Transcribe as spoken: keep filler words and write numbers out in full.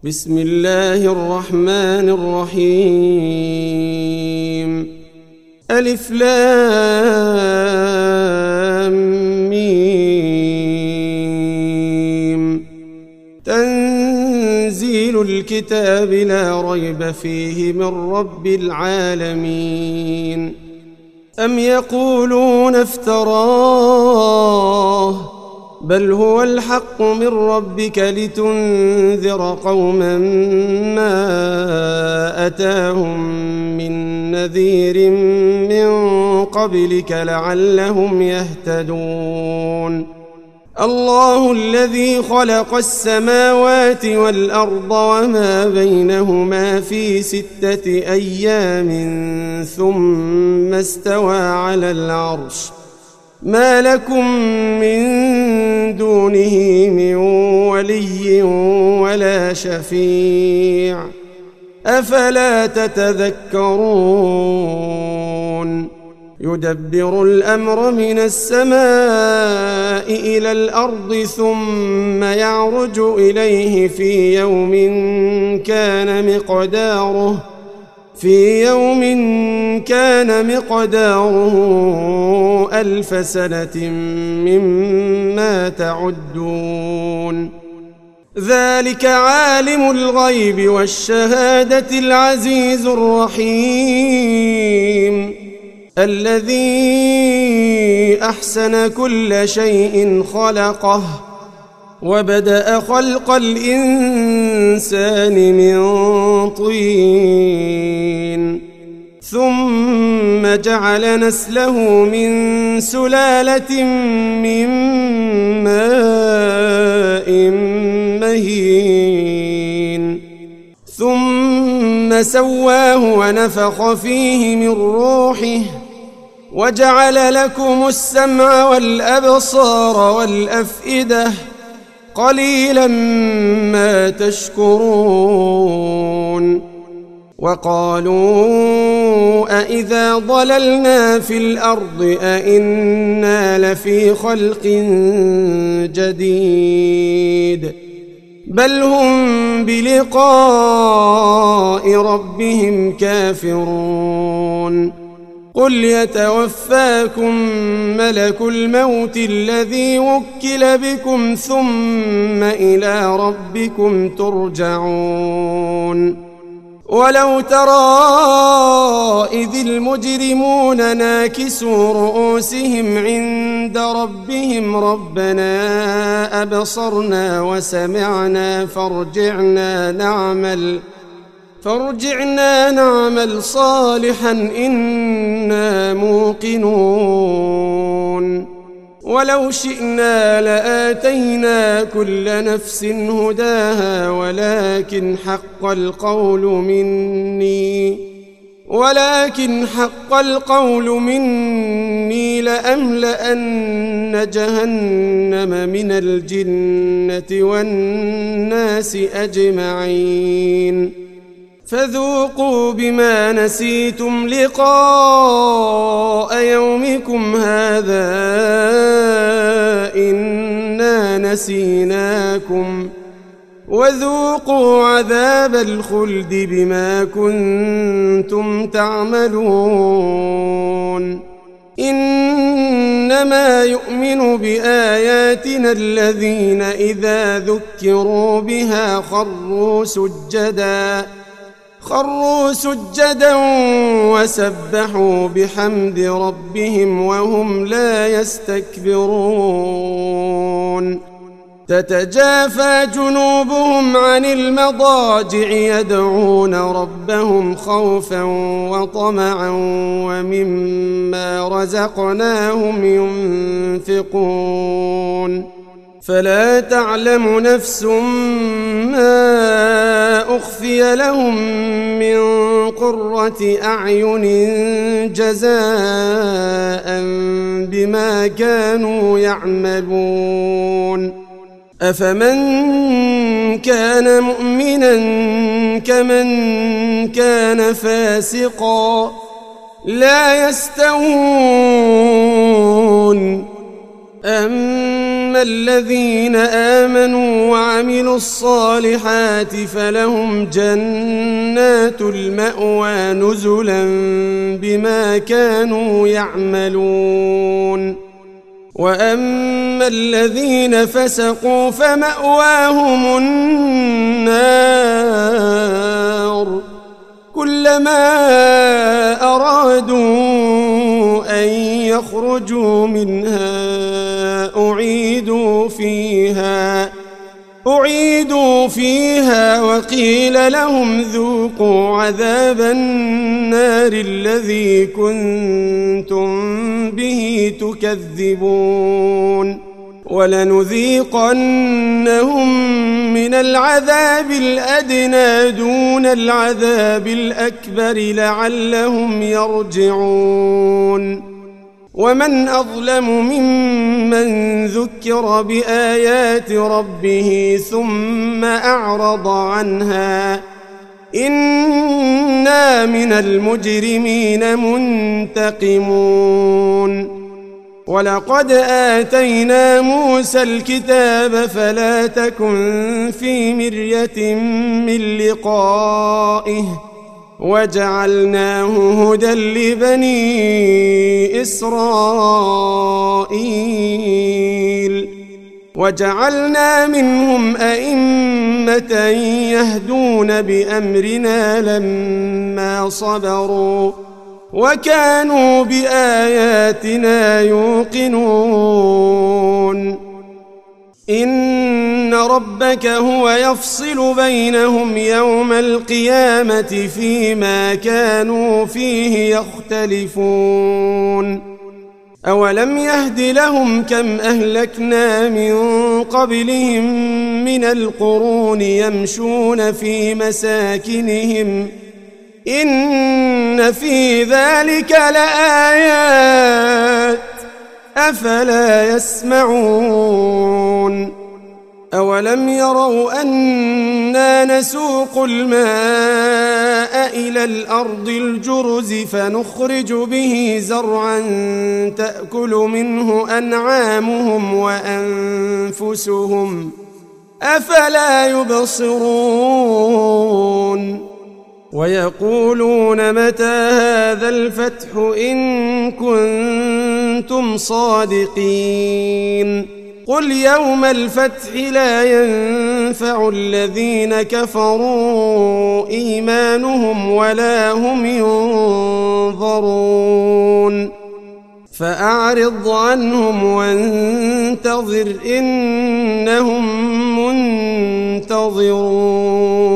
بسم الله الرحمن الرحيم. ألف لام ميم. تنزيل الكتاب لا ريب فيه من رب العالمين. أم يقولون افتراه بل هو الحق من ربك لتنذر قوما ما أتاهم من نذير من قبلك لعلهم يهتدون. الله الذي خلق السماوات والأرض وما بينهما في ستة أيام ثم استوى على العرش ما لكم من دونه من ولي ولا شفيع أفلا تتذكرون. يدبر الأمر من السماء إلى الأرض ثم يعرج إليه في يوم كان مقداره في يوم كان مقداره ألف سنة مما تعدون. ذلك عالم الغيب والشهادة العزيز الرحيم الذي أحسن كل شيء خلقه وبدأ خلق الإنسان من طين ثم جعل نسله من سلالة من ماء مهين ثم سواه ونفخ فيه من روحه وجعل لكم السمع والأبصار والأفئدة قليلا ما تشكرون. وقالوا أإذا ضللنا في الأرض أإنا لفي خلق جديد بل هم بلقاء ربهم كافرون. قل يتوفاكم ملك الموت الذي وكل بكم ثم إلى ربكم ترجعون. ولو ترى إذ المجرمون ناكسوا رؤوسهم عند ربهم ربنا أبصرنا وسمعنا فارجعنا نعمل فارجعنا نعمل صالحا إنا موقنون. ولو شئنا لآتينا كل نفس هداها ولكن حق القول مني ولكن حق القول مني لأملأن جهنم من الجنة والناس أجمعين. فذوقوا بما نسيتم لقاء يومكم هذا إنا نسيناكم وذوقوا عذاب الخلد بما كنتم تعملون. إنما يؤمن بآياتنا الذين إذا ذكروا بها خروا سجداً خروا سجدا وسبحوا بحمد ربهم وهم لا يستكبرون. تتجافى جنوبهم عن المضاجع يدعون ربهم خوفا وطمعا ومما رزقناهم ينفقون. فلا تعلم نفس ما أخفي لهم من قرة أعين جزاء بما كانوا يعملون. أفمن كان مؤمنا كمن كان فاسقا لا يستوون. أما وأما الذين آمنوا وعملوا الصالحات فلهم جنات المأوى نزلا بما كانوا يعملون وأما الذين فسقوا فمأواهم النار كلما أرادوا أن يخرجوا منها أعيدوا فيها أعيدوا فيها وقيل لهم ذوقوا عذاب النار الذي كنتم به تكذبون ولنذيقنهم من العذاب الأدنى دون العذاب الأكبر لعلهم يرجعون ومن أظلم ممن ذكر بآيات ربه ثم أعرض عنها إنا من المجرمين منتقمون ولقد آتينا موسى الكتاب فلا تكن في مرية من لقائه وجعلناه هدى لبني إسرائيل وجعلنا منهم أئمة يهدون بأمرنا لما صبروا وكانوا بآياتنا يوقنون إن ربك هو يفصل بينهم يوم القيامة فيما كانوا فيه يختلفون أولم يهد لهم كم أهلكنا من قبلهم من القرون يمشون في مساكنهم إن في ذلك لآيات أفلا يسمعون أولم يروا أنا نسوق الماء إلى الأرض الجرز فنخرج به زرعا تأكل منه أنعامهم وأنفسهم أفلا يبصرون ويقولون متى هذا الفتح إن كنتم صادقين قل يوم الفتح لا ينفع الذين كفروا إيمانهم ولا هم ينظرون فأعرض عنهم وانتظر إنهم منتظرون